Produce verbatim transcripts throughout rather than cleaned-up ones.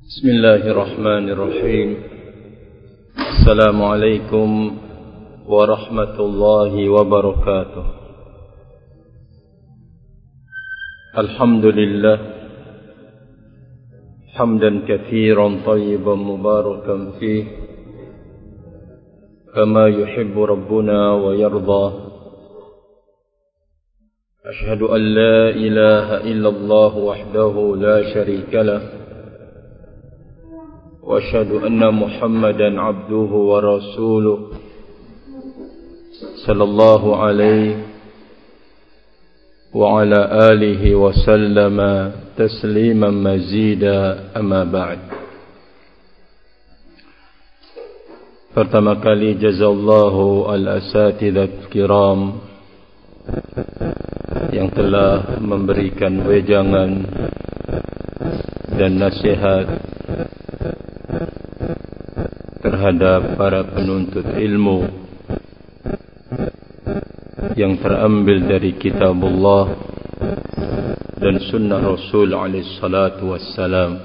Bismillahirrahmanirrahim. Assalamualaikum warahmatullahi wabarakatuh. Alhamdulillah hamdan katsiran tayyiban mubarakan fih kama yuhibbu rabbuna wa yarda. Ashhadu an la ilaha illallah wahdahu la sharika lah وأشهد أن محمدا عبده ورسوله صلى الله عليه وعلى آله وسلم تسليما مزيدا أما بعد. Pertama kali jazallahu al-asatidzat kiram yang telah memberikan wejangan dan nasihat terhadap para penuntut ilmu yang terambil dari kitabullah dan sunnah Rasul alaihi salatu wassalam.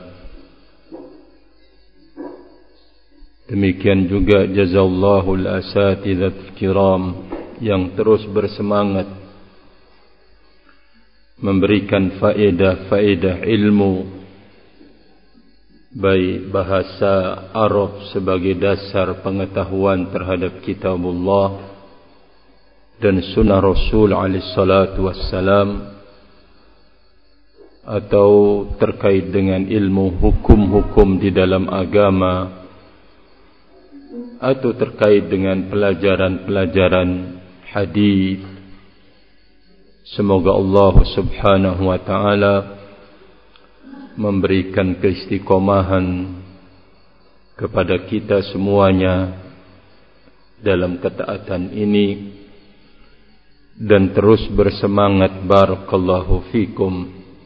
Demikian juga jazallahu al-asatidzat kiram yang terus bersemangat memberikan faedah-faedah ilmu, baik bahasa Arab sebagai dasar pengetahuan terhadap kitabullah dan sunnah Rasul alaihi salatu wassalam, atau terkait dengan ilmu hukum-hukum di dalam agama, atau terkait dengan pelajaran-pelajaran hadis. Semoga Allah subhanahu wa ta'ala memberikan keistiqomahan kepada kita semuanya dalam ketaatan ini dan terus bersemangat barakallahu fikum,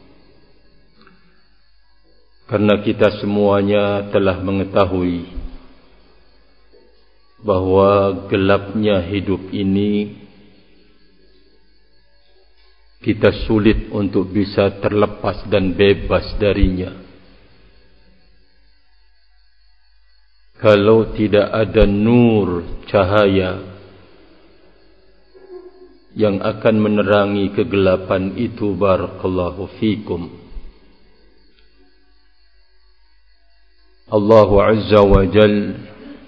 karena kita semuanya telah mengetahui bahwa gelapnya hidup ini kita sulit untuk bisa terlepas dan bebas darinya. Kalau tidak ada nur cahaya yang akan menerangi kegelapan itu, barakallahu fikum. Allah Azza wa Jalla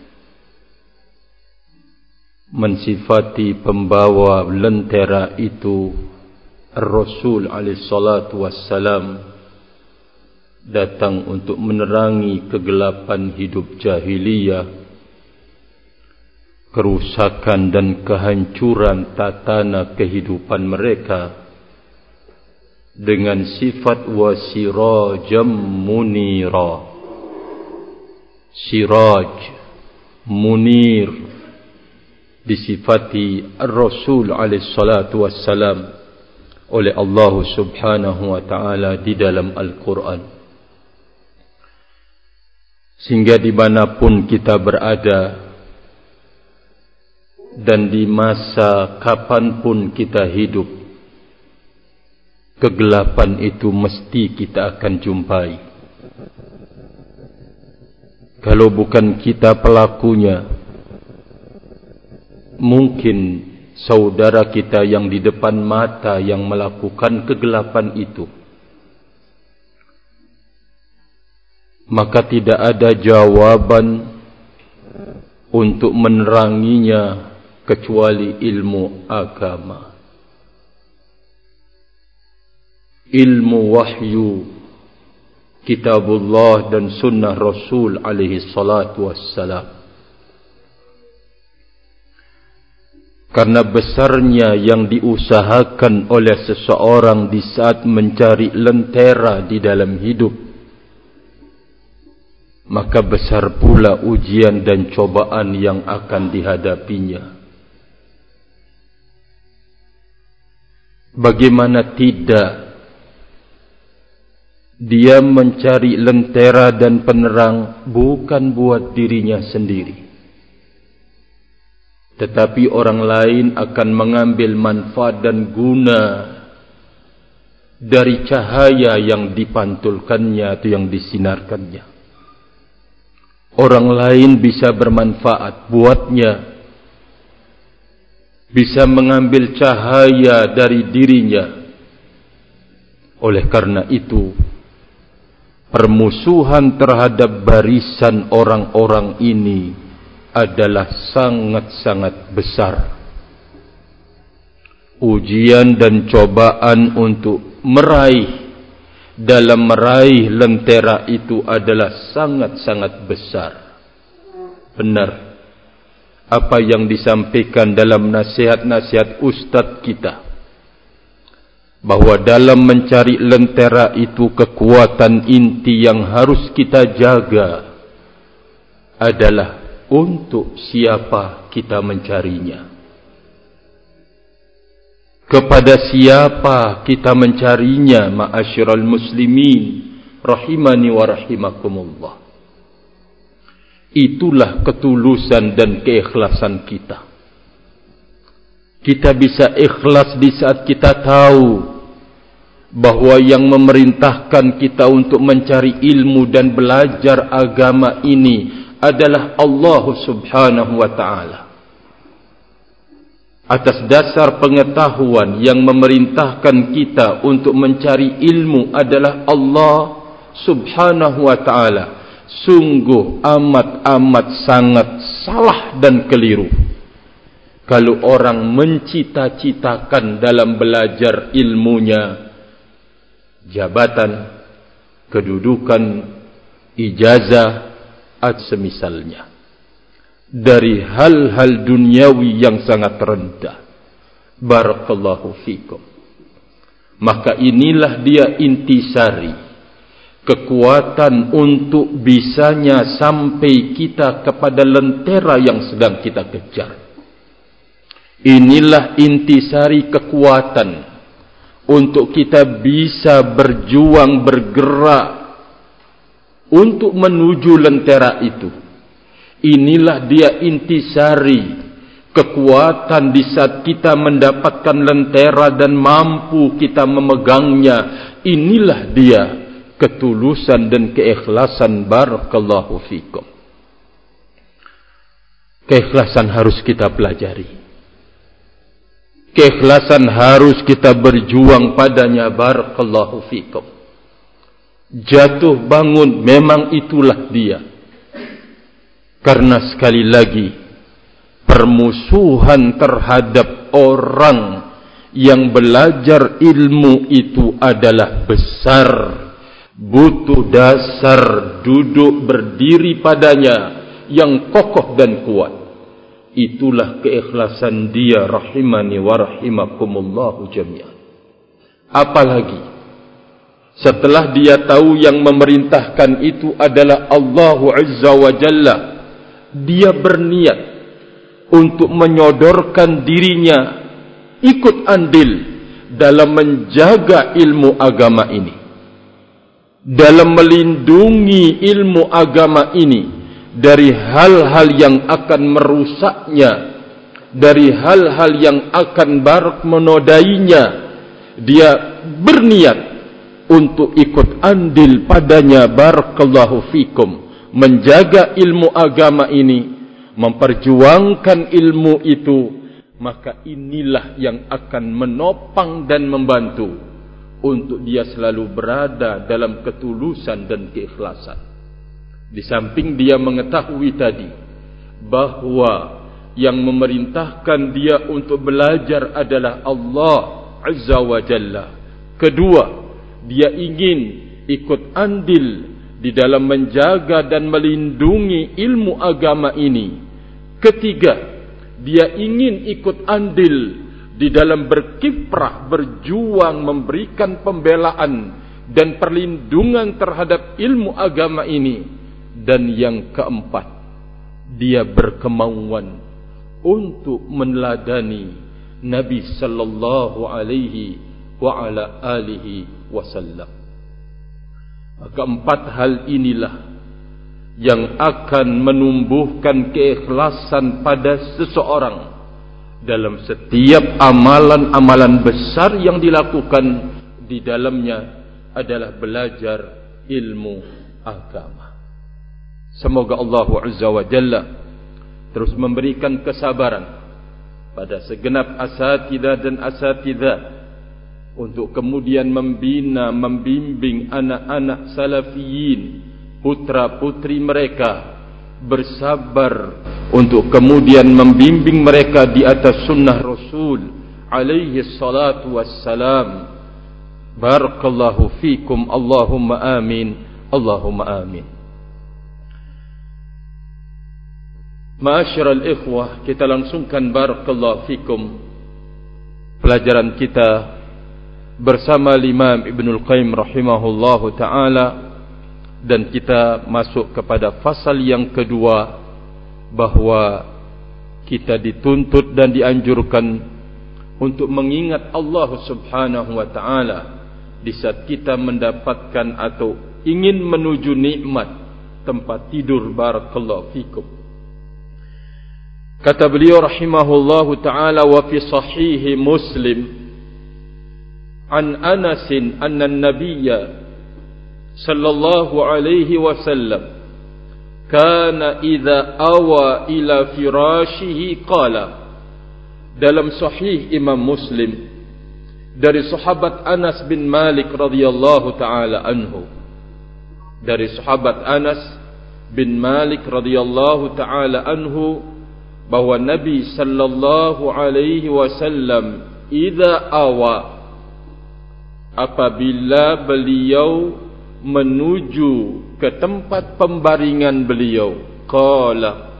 mensifati pembawa lentera itu, Rasul alaihi salatu wassalam, datang untuk menerangi kegelapan hidup jahiliyah, kerusakan dan kehancuran tatana kehidupan mereka, dengan sifat wasirajam munira. Siraj, munir, disifati Rasul alaihi salatu wassalam oleh Allah subhanahu wa ta'ala di dalam Al-Quran. Sehingga dimanapun kita berada dan di masa kapanpun kita hidup, kegelapan itu mesti kita akan jumpai. Kalau bukan kita pelakunya, mungkin saudara kita yang di depan mata yang melakukan kegelapan itu. Maka tidak ada jawaban untuk meneranginya kecuali ilmu agama, ilmu wahyu kitabullah dan sunnah Rasul alaihi salatu wassalam. Karena besarnya yang diusahakan oleh seseorang di saat mencari lentera di dalam hidup, maka besar pula ujian dan cobaan yang akan dihadapinya. Bagaimana tidak dia mencari lentera dan penerang bukan buat dirinya sendiri, tetapi orang lain akan mengambil manfaat dan guna dari cahaya yang dipantulkannya atau yang disinarkannya. orang lain bisa bermanfaat buatnya, bisa mengambil cahaya dari dirinya. Oleh karena itu, permusuhan terhadap barisan orang-orang ini adalah sangat-sangat besar. Ujian dan cobaan untuk meraih, dalam meraih lentera itu adalah sangat-sangat besar. Benar apa yang disampaikan dalam nasihat-nasihat ustadz kita, bahwa dalam mencari lentera itu kekuatan inti yang harus kita jaga adalah untuk siapa kita mencarinya, kepada siapa kita mencarinya. Ma'asyiral muslimin rahimani wa rahimakumullah. Itulah ketulusan dan keikhlasan kita. Kita bisa ikhlas di saat kita tahu bahwa yang memerintahkan kita untuk mencari ilmu dan belajar agama ini adalah Allah Subhanahu wa ta'ala. Atas dasar pengetahuan yang memerintahkan kita untuk mencari ilmu adalah Allah Subhanahu wa ta'ala. Sungguh amat-amat sangat salah dan keliru kalau orang mencita-citakan dalam belajar ilmunya jabatan, kedudukan, ijazah atau semisalnya, dari hal-hal duniawi yang sangat rendah. Barakallahu fikum. Maka inilah dia intisari, kekuatan untuk bisanya sampai kita kepada lentera yang sedang kita kejar. Inilah intisari kekuatan untuk kita bisa berjuang, bergerak untuk menuju lentera itu. Inilah dia intisari kekuatan di saat kita mendapatkan lentera dan mampu kita memegangnya. Inilah dia ketulusan dan keikhlasan. Barakallahu fikum. Keikhlasan harus kita pelajari. Keikhlasan harus kita berjuang padanya. Barakallahu fikum. Jatuh bangun memang itulah dia. Karena sekali lagi, permusuhan terhadap orang yang belajar ilmu itu adalah besar. Butuh dasar duduk berdiri padanya yang kokoh dan kuat. Itulah keikhlasan dia rahimani wa rahimakumullahu jami'an. Apalagi setelah dia tahu yang memerintahkan itu adalah Allah Azza wa Jalla, dia berniat untuk menyodorkan dirinya ikut andil dalam menjaga ilmu agama ini, dalam melindungi ilmu agama ini dari hal-hal yang akan merusaknya, dari hal-hal yang akan barak menodainya. Dia berniat untuk ikut andil padanya. Barakallahu fikum. Menjaga ilmu agama ini, memperjuangkan ilmu itu, maka inilah yang akan menopang dan membantu untuk dia selalu berada dalam ketulusan dan keikhlasan. Di samping dia mengetahui tadi bahwa yang memerintahkan dia untuk belajar adalah Allah Azza wa Jalla. Kedua, dia ingin ikut andil di dalam menjaga dan melindungi ilmu agama ini. Ketiga, dia ingin ikut andil di dalam berkiprah, berjuang, memberikan pembelaan dan perlindungan terhadap ilmu agama ini. Dan yang keempat, dia berkemauan untuk meneladani Nabi sallallahu alaihi wa ala alihi wasallam. Keempat hal inilah yang akan menumbuhkan keikhlasan pada seseorang dalam setiap amalan-amalan besar yang dilakukan. Di dalamnya adalah belajar ilmu agama. Semoga Allah Azza wa Jalla terus memberikan kesabaran pada segenap asatidzah dan asatidzah untuk kemudian membina, membimbing anak-anak salafiyin, putra-putri mereka, bersabar untuk kemudian membimbing mereka di atas sunnah Rasul alaihi salatu wassalam. Barakallahu fikum, Allahumma amin, Allahumma amin. Ma'asyiral ikhwah, kita langsungkan barakallahu fikum pelajaran kita bersama Imam Ibnul Qayyim rahimahullahu ta'ala, dan kita masuk kepada fasal yang kedua, bahwa kita dituntut dan dianjurkan untuk mengingat Allah subhanahu wa ta'ala di saat kita mendapatkan atau ingin menuju nikmat tempat tidur. Barakallahu fikum. Kata beliau rahimahullahu ta'ala, wa fi sahihi Muslim an Anasin anna an-nabiyya sallallahu alaihi wasallam kana idza awa ila firashihi qala. Dalam sahih Imam Muslim dari sahabat Anas bin Malik radhiyallahu taala anhu, dari sahabat Anas bin Malik radhiyallahu taala anhu, bahwa Nabi sallallahu alaihi wasallam idza awa, apabila beliau menuju ke tempat pembaringan beliau, qala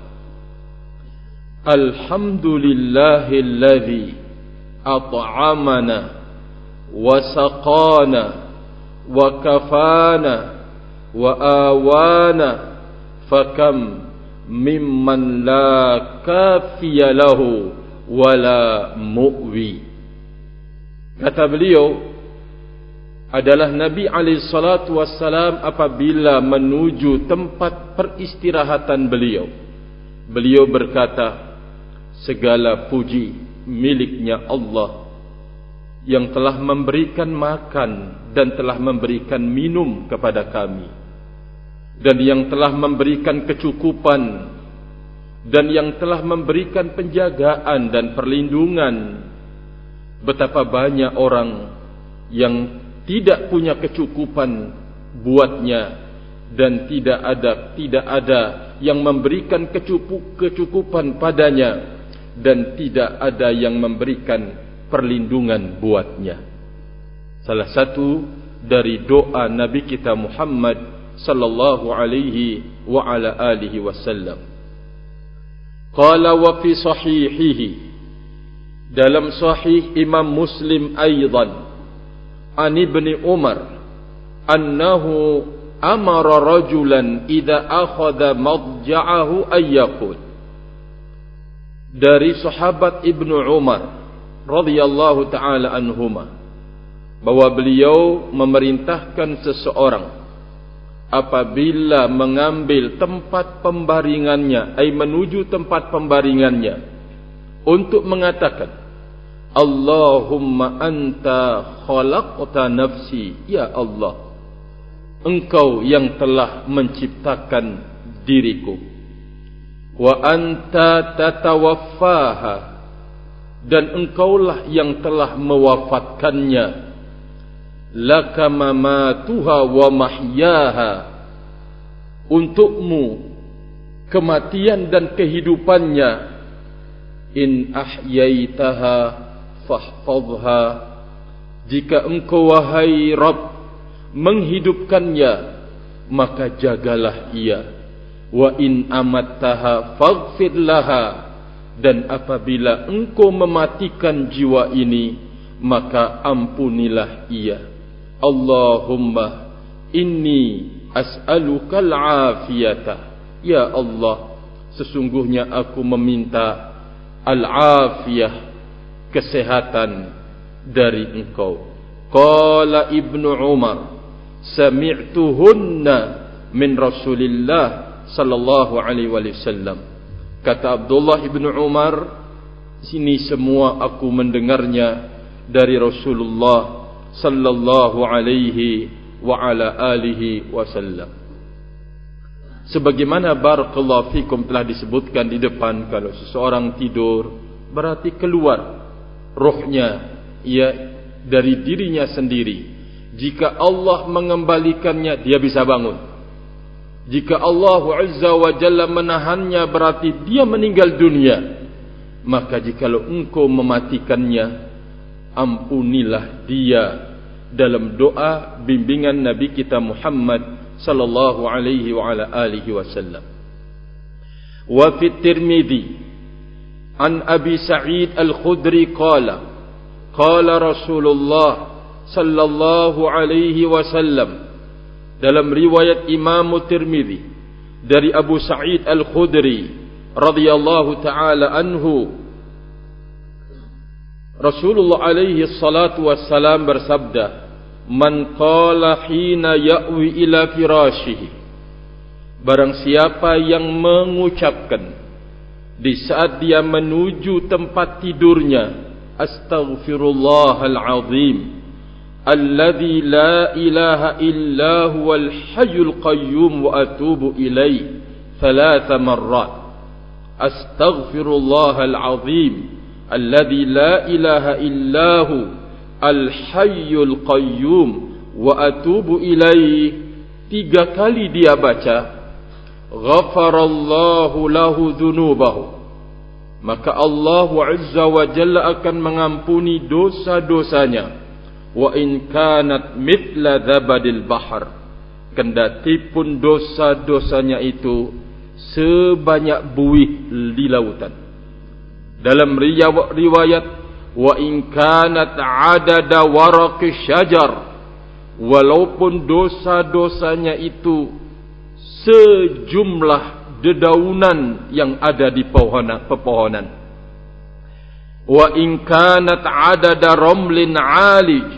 alhamdulillahilladzi at'amana wa saqana wa kafana wa awana fakam mimman la kafiya lahu wala mu'wi. Kata beliau adalah Nabi alaihi salatu wassalam apabila menuju tempat peristirahatan beliau, beliau berkata, segala puji miliknya Allah yang telah memberikan makan dan telah memberikan minum kepada kami, dan yang telah memberikan kecukupan, dan yang telah memberikan penjagaan dan perlindungan. Betapa banyak orang yang tidak punya kecukupan buatnya, dan tidak ada tidak ada yang memberikan kecukup, kecukupan padanya, dan tidak ada yang memberikan perlindungan buatnya. Salah satu dari doa Nabi kita Muhammad sallallahu alaihi wa ala alihi wasallam. Qala wa fi sahihihi, dalam sahih Imam Muslim aidan, an Ibni Umar annahu amara rajulan idza akhadha madja'ahu ayyaqul. Dari sahabat Ibnu Umar radhiyallahu taala anhuma, bahwa beliau memerintahkan seseorang apabila mengambil tempat pembaringannya, ay menuju tempat pembaringannya, untuk mengatakan, Allahumma anta khalaqta nafsi, ya Allah, Engkau yang telah menciptakan diriku, wa anta tatawaffaha, dan Engkaulah yang telah mewafatkannya, laka mamatuha wa mahyaha, untukmu kematian dan kehidupannya, in ahyaitaha fahfadha, jika Engkau wahai Rabb menghidupkannya, maka jagalah ia, wa in amattaha faghfir laha, dan apabila Engkau mematikan jiwa ini, maka ampunilah ia. Allahumma inni as'aluka al-afiyata, ya Allah, sesungguhnya aku meminta al-afiyah, kesehatan dari Engkau. Qala Ibnu Umar, sami'tuhunna min Rasulillah sallallahu alaihi wasallam. Kata Abdullah Ibnu Umar, sini semua aku mendengarnya dari Rasulullah sallallahu alaihi wa ala alihi wasallam. Sebagaimana barakallahu fikum telah disebutkan di depan, kalau seseorang tidur berarti keluar rohnya ia dari dirinya sendiri. Jika Allah mengembalikannya, dia bisa bangun. Jika Allah Azza wa Jalla menahannya, berarti dia meninggal dunia. Maka jikalau engkau mematikannya, ampunilah dia dalam doa bimbingan Nabi kita Muhammad sallallahu alaihi wa ala alihi wasallam. Wa fi Tirmidzi an Abi Sa'id Al-Khudri qala qala Rasulullah sallallahu alaihi wasallam, dalam riwayat Imam Tirmidzi dari Abu Sa'id Al-Khudri radhiyallahu taala anhu, Rasulullah alaihi salatu wassalam bersabda, man qala hina ya'wi ila firashihi, barang siapa yang mengucapkan di saat dia menuju tempat tidurnya, astaghfirullahal azim alladzi la ilaha illa huwal hayyul qayyum wa atubu ilaihi thalatha marrat, astaghfirullahal azim alladzi la ilaha illa hu Al-Hayyul Qayyum wa atubu ilaih, tiga kali dia baca, ghafarallahu lahu dhunubahu, maka Allah Azza wa Jalla akan mengampuni dosa-dosanya. Wa in kanat mithla zabadil bahar, kendati pun dosa-dosanya itu sebanyak buih di lautan. Dalam riwayat, wa in kanat adada waraqi syajar, walaupun dosa-dosanya itu sejumlah dedaunan yang ada di pepohonan. Wa in kanat adada ramlin alij,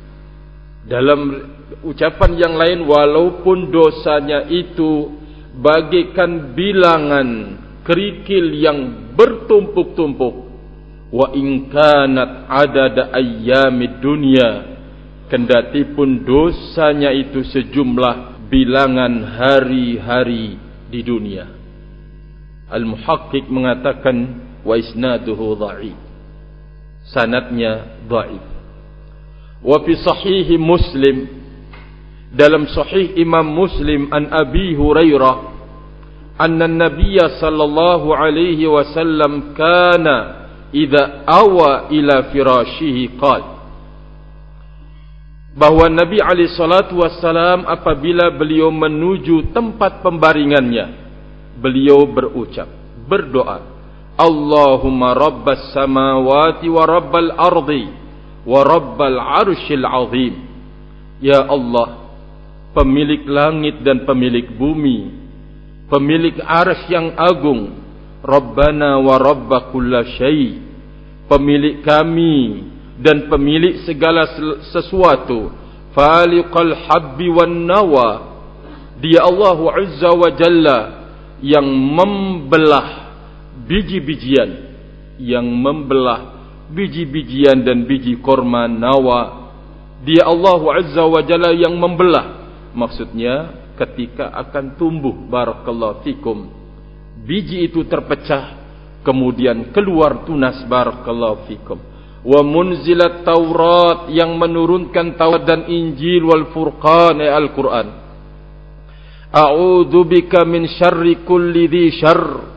dalam ucapan yang lain, walaupun dosanya itu bagaikan bilangan kerikil yang bertumpuk-tumpuk. Wa in kanat adada ayyamid dunya, kendati pun dosanya itu sejumlah bilangan hari-hari di dunia. Al-Muhaqqiq mengatakan wa isnaduhu dha'if, sanadnya dhaif. Wa fi sahih Muslim, dalam sahih Imam Muslim, an Abi Hurairah anna an-nabiyya sallallahu alaihi wasallam kana idza awa ila firashihi qal, bahwa Nabi alaihi salatu wassalam apabila beliau menuju tempat pembaringannya, beliau berucap, berdoa, Allahumma rabbas samawati wa rabbal ardi wa rabbal arshil azim, ya Allah, pemilik langit dan pemilik bumi, pemilik arsy yang agung, Rabbana wa Rabba kulla syai, pemilik kami dan pemilik segala sesuatu, Faliqal habbi wan nawa, dia Allah Azza wa Jalla yang membelah biji-bijian, yang membelah biji-bijian dan biji korma nawa. Dia Allah Azza wa Jalla yang membelah, maksudnya ketika akan tumbuh, barakallahu fikum, biji itu terpecah, kemudian keluar tunas, barakallahu fikum. Wa munzilat Taurat, yang menurunkan Taurat dan Injil, wal Furqan, Al-Quran. A'udzu bika min syarri kulli dhi syarr,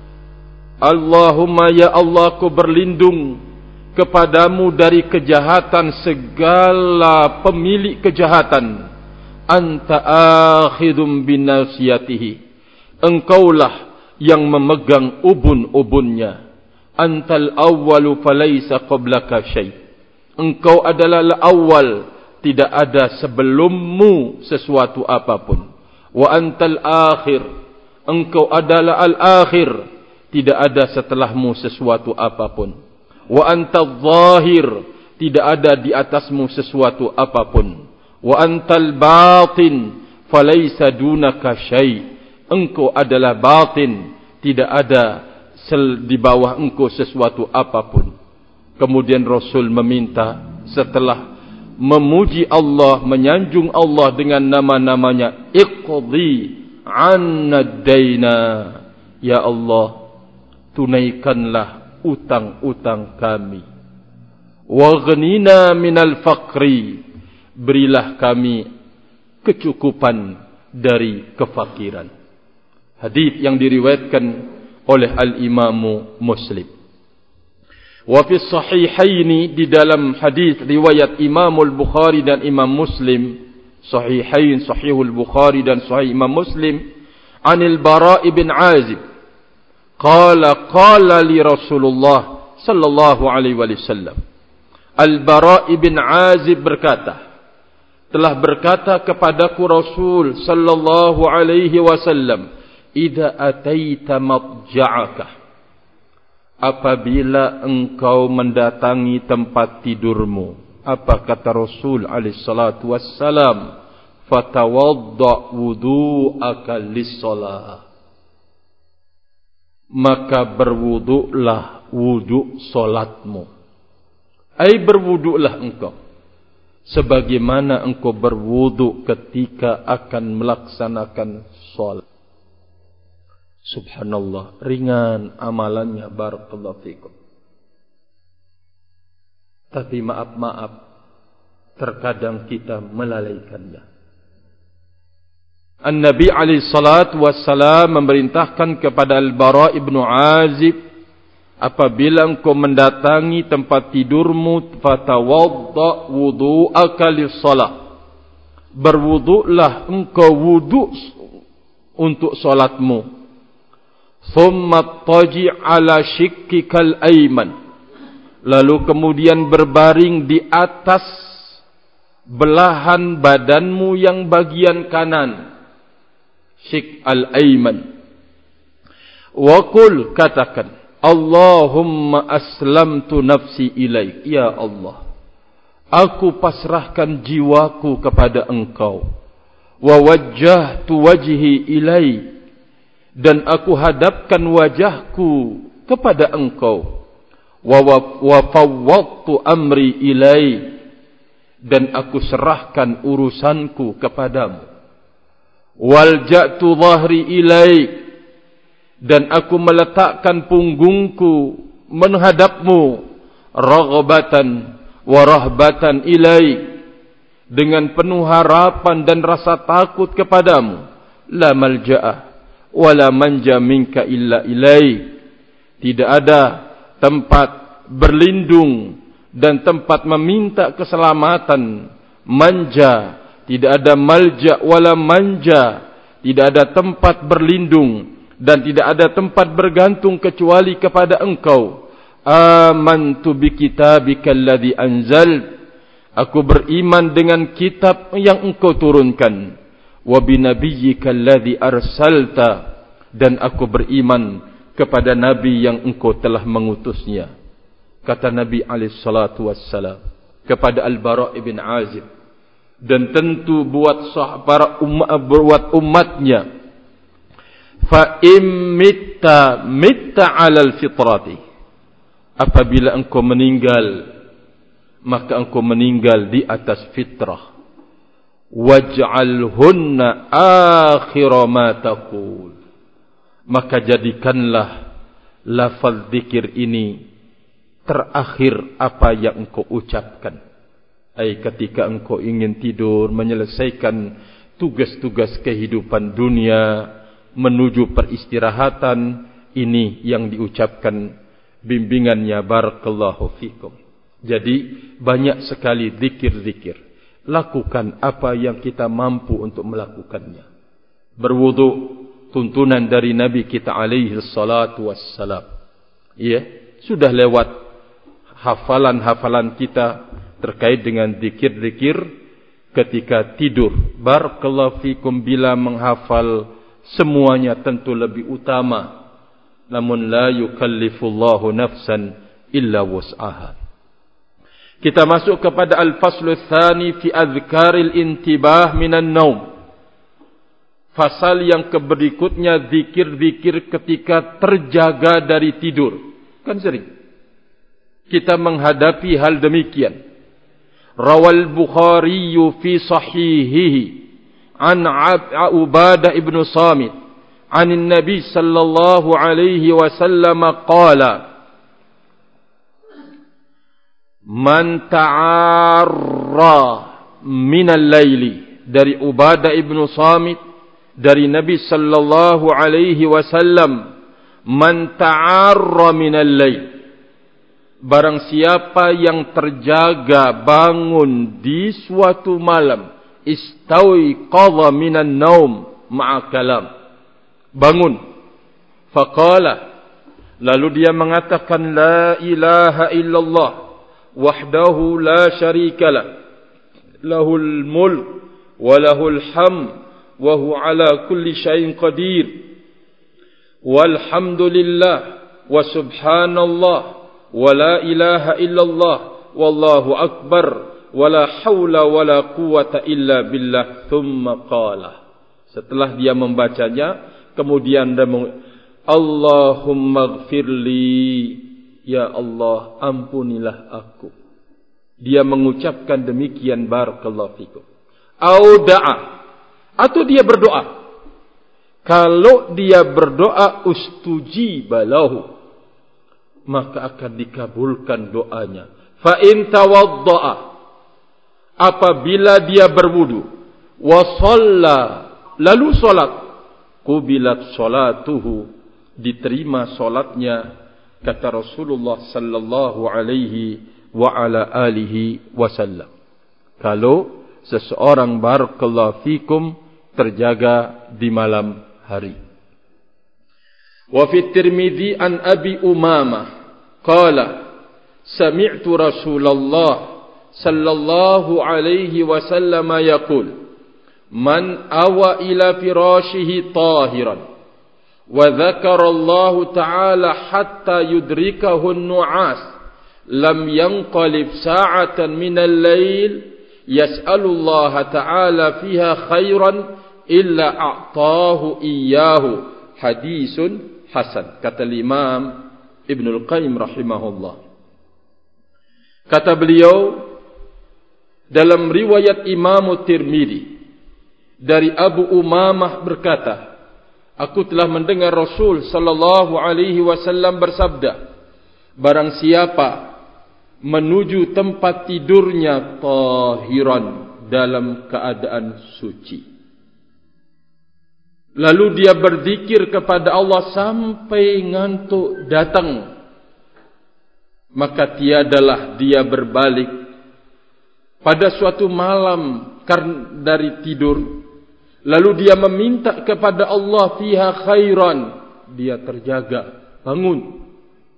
Allahumma ya Allah, ku berlindung kepadamu dari kejahatan segala pemilik kejahatan. Anta akhidum binasiyatihi, engkaulah yang memegang ubun-ubunnya. Antal awwalu falaysa qablaka syai, engkau adalah awal, tidak ada sebelummu sesuatu apapun. Wa antal akhir, engkau adalah al-akhir, tidak ada setelahmu sesuatu apapun. Wa antal zahir, tidak ada di atasmu sesuatu apapun. Wa antal batin falaysa dunaka syai, engkau adalah batin, tidak ada sel di bawah engkau sesuatu apapun. Kemudian Rasul meminta, setelah memuji Allah, menyanjung Allah dengan nama-namanya, iqdi 'anna ad-daina. Ya Allah, tunaikanlah utang-utang kami. Waghnina minal faqri, berilah kami kecukupan dari kefakiran. Hadis yang diriwayatkan oleh Al-Imam Muslim. Wa fi sahihaini, di dalam hadis riwayat Imam Al-Bukhari dan Imam Muslim, sahihain, Sahihul Bukhari dan Sahih Imam Muslim, anil Bara' bin Azib, qala qala li Rasulullah sallallahu alaihi wasallam. Al-Bara' bin Azib berkata, telah berkata kepadaku Rasul sallallahu alaihi wasallam, idza ataita madja'aka, apabila engkau mendatangi tempat tidurmu. Apa kata Rasul alaihi salatu wassalam? Fatawadda wudu'aka lis-shalah, maka berwudu'lah wudu' solatmu. Ai berwudu'lah engkau sebagaimana engkau berwudu' ketika akan melaksanakan solat. Subhanallah, ringan amalannya, barakallahu fikum. Tapi maaf-maaf, terkadang kita melalaikannya. An-Nabi alaihi salatu wassalam memerintahkan kepada Al-Bara' ibn Azib, apabila engkau mendatangi tempat tidurmu, fatawadda wudu'aka lis-shalah, berwudu'lah engkau wudu' untuk solatmu. Thumma taji' ala shikkikal ayman, lalu kemudian berbaring di atas belahan badanmu yang bagian kanan, shik al-ayman. Wa qul, katakan, Allahumma aslamtu nafsi ilaik. Ya Allah, aku pasrahkan jiwaku kepada engkau. Wa wajjahtu wajhi ilaik, dan aku hadapkan wajahku kepada engkau. Wa fawwadtu amri ilaik, dan aku serahkan urusanku kepadamu. Walja'tu dhahri ilaik, dan aku meletakkan punggungku menghadapmu. Raghbatan wa rahbatan ilaik, dengan penuh harapan dan rasa takut kepadamu. La malja'ah wala manja minka illa ilaik, tidak ada tempat berlindung dan tempat meminta keselamatan, manja, tidak ada malja wala manja, tidak ada tempat berlindung dan tidak ada tempat bergantung kecuali kepada engkau. Amantu bi kitabika alladhi anzalt, aku beriman dengan kitab yang engkau turunkan. Wa binabiyyika alladhi arsalta, dan aku beriman kepada nabi yang engkau telah mengutusnya. Kata Nabi alaihi salatu wassalam kepada Al-Bara' bin Azib, dan tentu buat sah para umat, buat umatnya, fa immitta mitta 'alal fitrati, apabila engkau meninggal, maka engkau meninggal di atas fitrah. Waj'alhunna akhira ma taqul, maka jadikanlah lafaz zikir ini terakhir apa yang engkau ucapkan. Ai ketika engkau ingin tidur, menyelesaikan tugas-tugas kehidupan dunia, menuju peristirahatan, ini yang diucapkan bimbingannya, barakallahu fikum. Jadi banyak sekali zikir-zikir. Lakukan apa yang kita mampu untuk melakukannya. Berwudu, tuntunan dari Nabi kita alaihi salatu wassalam. Ya, sudah lewat hafalan-hafalan kita terkait dengan zikir-zikir ketika tidur. Barakallahu fikum, bila menghafal semuanya tentu lebih utama. Namun la yukallifullahu nafsan illa wus'aha. Kita masuk kepada al-faslu tsani fi adhkaril intibah minan naum. Fasal yang berikutnya, zikir-zikir ketika terjaga dari tidur. Kan sering kita menghadapi hal demikian. Rawal Bukhari fi sahihihi an Ubadah ibn Samit an Nabi sallallahu alaihi wasallam qala man ta'arra min al-laili, dari Ubadah ibn Samit dari Nabi sallallahu alaihi wasallam, man ta'arra min al-lail, barang siapa yang terjaga bangun di suatu malam, istawi qadha minan naum ma'a kalam, bangun, faqala, lalu dia mengatakan la ilaha illallah wahdahu la syarikalah, lahul mulk wa lahul hamd wa huwa ala kulli syai'in qadir, walhamdulillah wa subhanallah wa la ilaha illallah wallahu akbar wa la hawla wa la quwata illa billah. Thumma qala, setelah dia membacanya kemudian dia meng- Allahumma gfirli, ya Allah ampunilah aku. Dia mengucapkan demikian, barakallahu fikum. Au da'a, atau dia berdoa. Kalau dia berdoa ustujiba lahu, maka akan dikabulkan doanya. Fa in tawadda'a, apabila dia berwudu, wa shalla, lalu salat, qubilat salatuhu, diterima salatnya, kata Rasulullah sallallahu alaihi wa ala alihi wasallam. Kalau seseorang barakallahu fikum terjaga di malam hari. Wa fi Tirmidzi an Abi Umamah qala sami'tu Rasulullah sallallahu alaihi wasallam yaqul man awa ila firashihi tahiran wa dzakara Allah ta'ala hatta yudrikahu an-nu'as lam yanqalib sa'atan min al-lail yas'alu Allah ta'ala fiha khairan illa a'tahu iyyahu, hadisun hasan, kata Imam Ibnul Qayyim rahimahullah. Kata beliau dalam riwayat Imam Tirmidzi dari Abu Umamah berkata, aku telah mendengar Rasul sallallahu alaihi wasallam bersabda, barang siapa menuju tempat tidurnya tahiran, dalam keadaan suci, lalu dia berzikir kepada Allah sampai ngantuk datang, maka tiadalah dia berbalik pada suatu malam karena dari tidur, lalu dia meminta kepada Allah fiha khairan, dia terjaga bangun,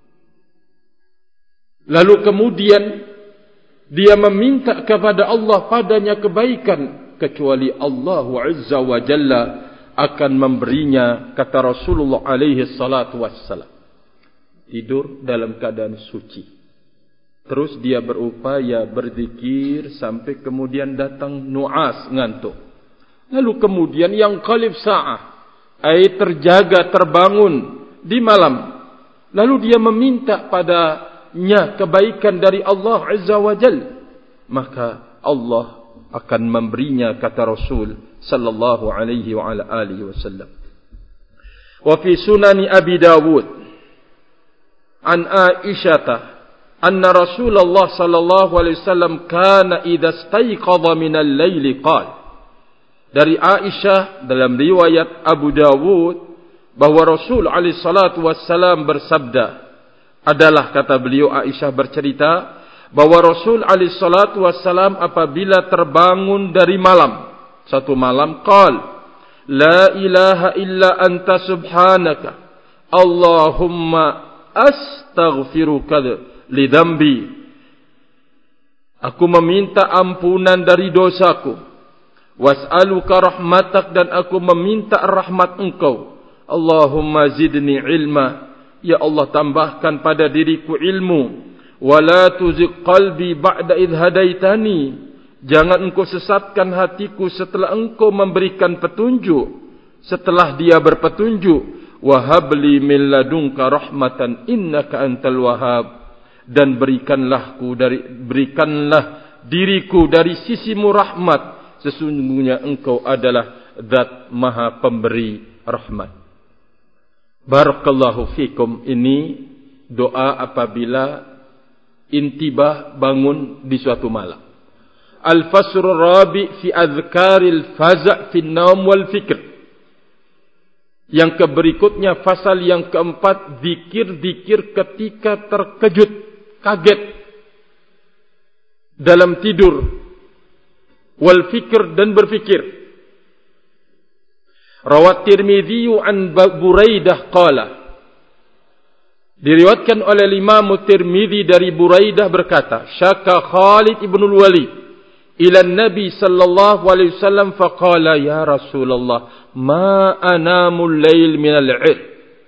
lalu kemudian dia meminta kepada Allah padanya kebaikan, kecuali Allah Azza wa Jalla akan memberinya, kata Rasulullah alaihi salatu wassalam. Tidur dalam keadaan suci, terus dia berupaya berzikir sampai kemudian datang nu'as, ngantuk, lalu kemudian yang qalib sa'ah, ay terjaga terbangun di malam, lalu dia meminta padanya kebaikan dari Allah Azza wa Jalla, maka Allah akan memberinya, kata Rasul sallallahu alaihi wa ala alihi wasallam. Wa fi sunani Abi Dawud an Aisyah anna Rasulullah sallallahu alaihi wasallam kana idza istayqadha min al-lail qala, dari Aisyah dalam riwayat Abu Dawud bahwa Rasul alaihi salatu wassalam bersabda, adalah kata beliau Aisyah bercerita bahwa Rasul alaihi salatu wassalam apabila terbangun dari malam, satu malam, qal la ilaha illa anta subhanaka Allahumma astaghfiruka li dhanbi, aku meminta ampunan dari dosaku, was'aluka rahmatak, dan aku meminta rahmat engkau, Allahumma zidni ilma, ya Allah tambahkan pada diriku ilmu, wala tuzigh qalbi ba'da idh hadaitani, jangan engkau sesatkan hatiku setelah engkau memberikan petunjuk, setelah dia berpetunjuk, wa habli min ladunka rahmatan innaka antal wahhab, dan berikanlahku dari berikanlah diriku dari sisimu rahmat, sesungguhnya engkau adalah zat maha pemberi rahmat. Barakallahu fikum. Ini doa apabila intibah, bangun di suatu malam. Al-fasrul rabi fi adhkaril faza' fi naum wal fikr. Yang keberikutnya fasal yang keempat, zikir-zikir ketika terkejut, kaget dalam tidur, wal fikr, dan berfikir. Rawat Tirmidzi an Buraidah qala, diriwayatkan oleh Imam Tirmidzi dari Buraidah berkata, syaka Khalid ibn al-Walid ila Nabi sallallahu alaihi wasallam faqala ya Rasulullah ma anamul lail min al-'ir.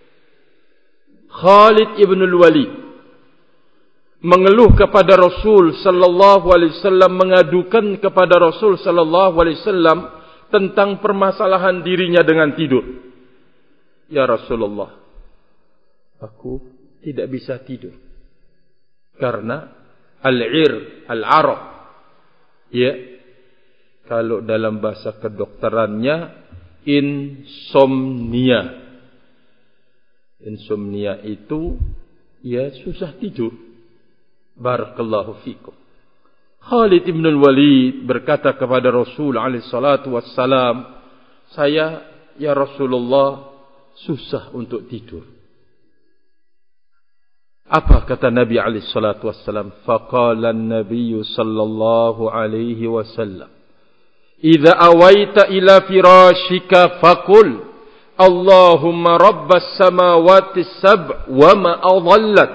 Khalid ibn al-Walid mengeluh kepada Rasul sallallahu alaihi wasallam, mengadukan kepada Rasul sallallahu alaihi wasallam tentang permasalahan dirinya dengan tidur. Ya Rasulullah, aku tidak bisa tidur karena al-'ir, al-'araq. Ya, kalau dalam bahasa kedokterannya insomnia. Insomnia itu ya susah tidur. Barakallahu fikum. Khalid ibn al-Walid berkata kepada Rasul alaihi salatu wassalam, saya ya Rasulullah susah untuk tidur. Apa kata Nabi alaihi salatu wassalam? Faqala an-nabiy sallallahu alaihi wasallam, idza awaita ila firashika faqul Allahumma rabbas samawati sab' wa ma adallat.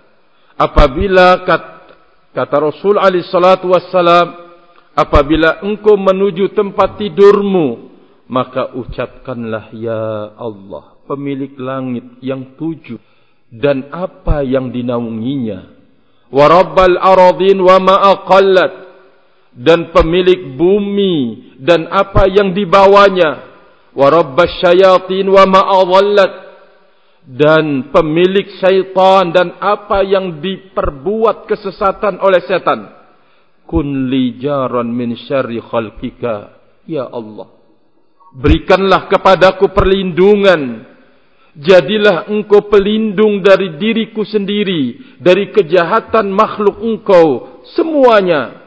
Apabila kata, kata Rasul alaihi salatu wassalam, apabila engkau menuju tempat tidurmu, maka ucapkanlah ya Allah, pemilik langit yang tujuh dan apa yang dinaunginya, wa rabbal aradin wa ma aqallat, dan pemilik bumi dan apa yang dibawanya, wa rabbas syayatin wa ma adallat, dan pemilik syaitan dan apa yang diperbuat kesesatan oleh setan. Kun li jaran min syarri khalqika, ya Allah, berikanlah kepadaku perlindungan, jadilah engkau pelindung dari diriku sendiri, dari kejahatan makhluk engkau semuanya.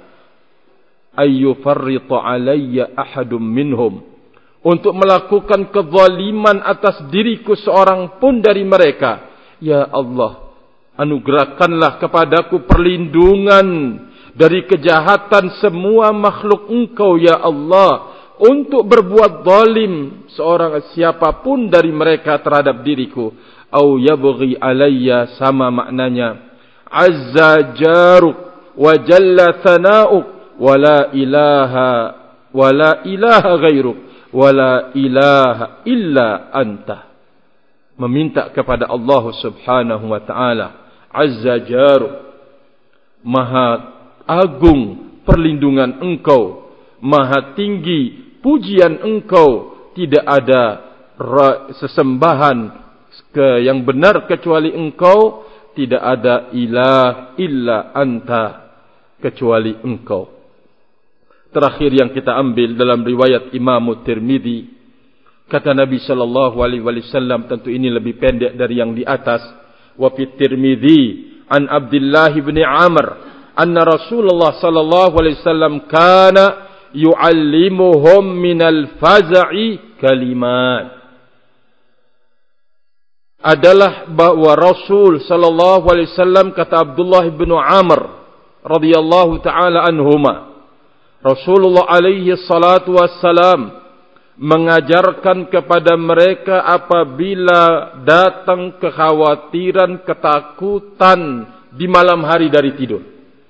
Ayyufarritu alayya ahadum minhum, untuk melakukan kezaliman atas diriku seorang pun dari mereka. Ya Allah, anugerahkanlah kepadaku perlindungan dari kejahatan semua makhluk engkau ya Allah, untuk berbuat zalim seorang siapapun dari mereka terhadap diriku. Au yabghi alayya, sama maknanya, azza jaruk wa jalla thana'uk wa la ilaha wa la ilaha ghairuk wa la ilaha illa anta. Meminta kepada Allah subhanahu wa ta'ala, azza jaruk, maha agung perlindungan engkau, maha tinggi pujian engkau, tidak ada sesembahan ke yang benar kecuali engkau, tidak ada ilah illa anta kecuali engkau. Terakhir yang kita ambil dalam riwayat Imam Tirmidzi, kata Nabi sallallahu alaihi wasallam, tentu ini lebih pendek dari yang di atas. Wa fi Tirmidzi an Abdullah bin Amr anna Rasulullah sallallahu alaihi wasallam kana yu'allimuhum minal faza'i kalimat. Adalah bahwa Rasul sallallahu alaihi wasallam, kata Abdullah bin Amr radhiyallahu taala anhuma, Rasulullah alaihi salatu wassalam mengajarkan kepada mereka apabila datang kekhawatiran, ketakutan di malam hari dari tidur.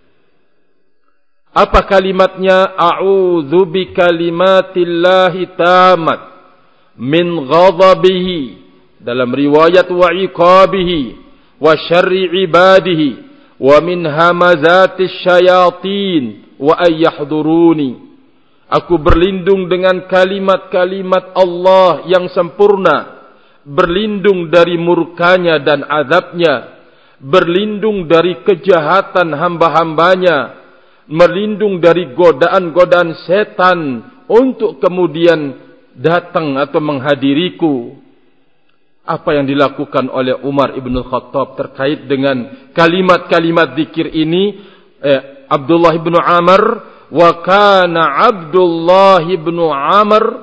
Apa kalimatnya? A'udzu bikalimatillahi tamat min ghadabihi, dalam riwayat wa iqabihi wa syarri ibadihi wa min hamazatis syayatin wa ayyahduruni. Aku berlindung dengan kalimat-kalimat Allah yang sempurna, berlindung dari murkanya dan azabnya, berlindung dari kejahatan hamba-hambanya, berlindung dari godaan-godaan setan, untuk kemudian datang atau menghadiriku. Apa yang dilakukan oleh Umar ibn Khattab terkait dengan kalimat-kalimat zikir ini, eh, Abdullah ibn Amr, wa kana Abdullah ibn Amr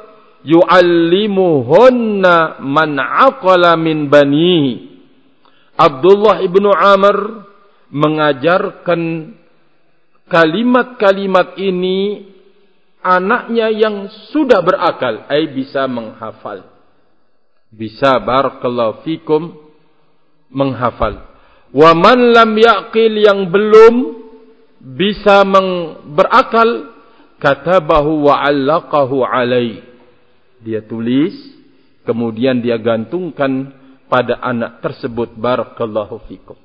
yu'allimuhunna man aqala min banihi. Abdullah ibn Amr mengajarkan kalimat-kalimat ini anaknya yang sudah berakal, ai bisa menghafal. Bisa, barakallahu fikum, menghafal. Wa man lam yaqil, yang belum bisa berakal, katabahu wa 'allaqahu alai. Dia tulis, kemudian dia gantungkan pada anak tersebut, barakallahu fikum.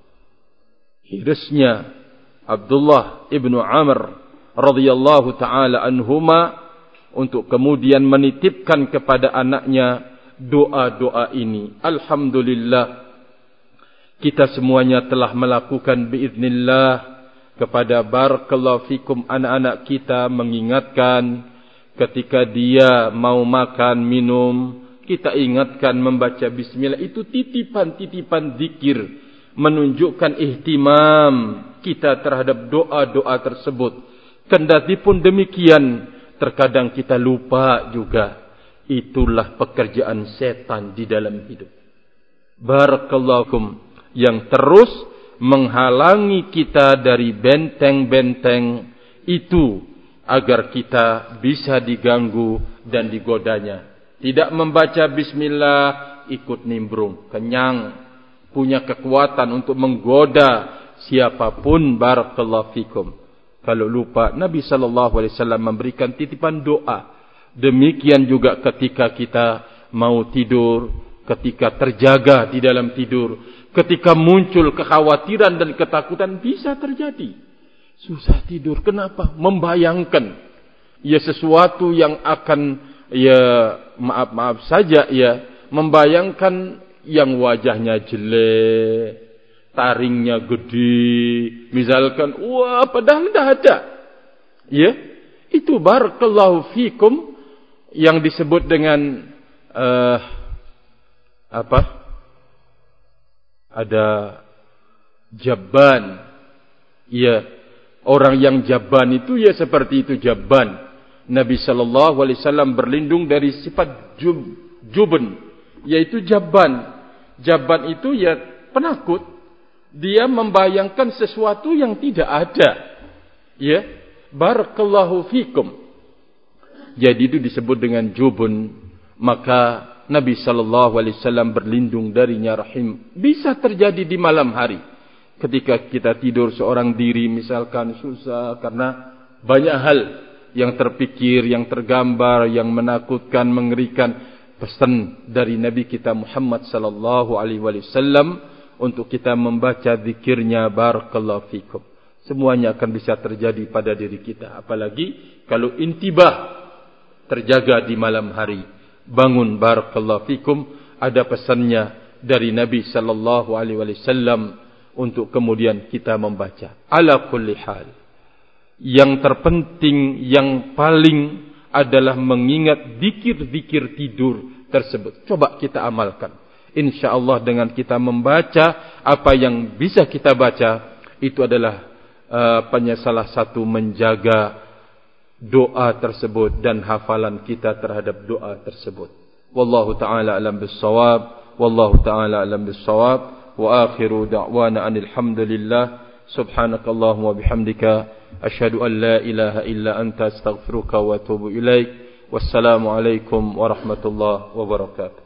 Hirasnya Abdullah ibnu Amr radhiyallahu taala anhuma untuk kemudian menitipkan kepada anaknya doa-doa ini. Alhamdulillah, kita semuanya telah melakukan biiznillah kepada barakallahu fikum anak-anak kita, mengingatkan ketika dia mau makan, minum, kita ingatkan membaca bismillah. Itu titipan-titipan zikir, menunjukkan ihtimam kita terhadap doa-doa tersebut. Kendati pun demikian, terkadang kita lupa juga. Itulah pekerjaan setan di dalam hidup. Barakallahu yang terus menghalangi kita dari benteng-benteng itu agar kita bisa diganggu dan digodanya. Tidak membaca bismillah, ikut nimbrung, kenyang, punya kekuatan untuk menggoda siapapun. Barakallahu fikum. Kalau lupa, Nabi sallallahu alaihi wasallam memberikan titipan doa. Demikian juga ketika kita mau tidur, ketika terjaga di dalam tidur, ketika muncul kekhawatiran dan ketakutan, bisa terjadi. Susah tidur, kenapa? Membayangkan ya sesuatu yang akan, ya maaf-maaf saja ya, membayangkan yang wajahnya jelek, taringnya gede, misalkan, wah padahal tidak ada. Ya, itu barakallahu fikum yang disebut dengan uh, apa? Ada jabban. Ya, orang yang jabban itu ya seperti itu, jabban. Nabi sallallahu alaihi wasallam berlindung dari sifat jub, jubun, yaitu jabban. Jabban itu ya penakut. Dia membayangkan sesuatu yang tidak ada. Ya, barakallahu fikum. Jadi itu disebut dengan jubun. Maka Nabi sallallahu alaihi wasallam berlindung darinya, rahim. Bisa terjadi di malam hari. Ketika kita tidur seorang diri misalkan, susah karena banyak hal yang terpikir, yang tergambar, yang menakutkan, mengerikan. Pesan dari Nabi kita Muhammad sallallahu alaihi wasallam untuk kita membaca zikirnya, barakallahu fikum. Semuanya akan bisa terjadi pada diri kita. Apalagi kalau intibah, terjaga di malam hari. Bangun, barakallahu fikum. Ada pesannya dari Nabi sallallahu alaihi wasallam untuk kemudian kita membaca. Ala kulli hal, yang terpenting, yang paling adalah mengingat zikir-zikir tidur tersebut. Coba kita amalkan. InsyaAllah dengan kita membaca apa yang bisa kita baca, itu adalah uh, salah satu menjaga doa tersebut dan hafalan kita terhadap doa tersebut. Wallahu ta'ala alam bis-shawab. Wallahu ta'ala alam bis-shawab. Wa akhiru da'wana anil hamdulillah. Subhanakallahumma bihamdika asyhadu an la ilaha illa anta astaghfiruka wa atubu ilaik. Wassalamu alaikum warahmatullahi wabarakatuh.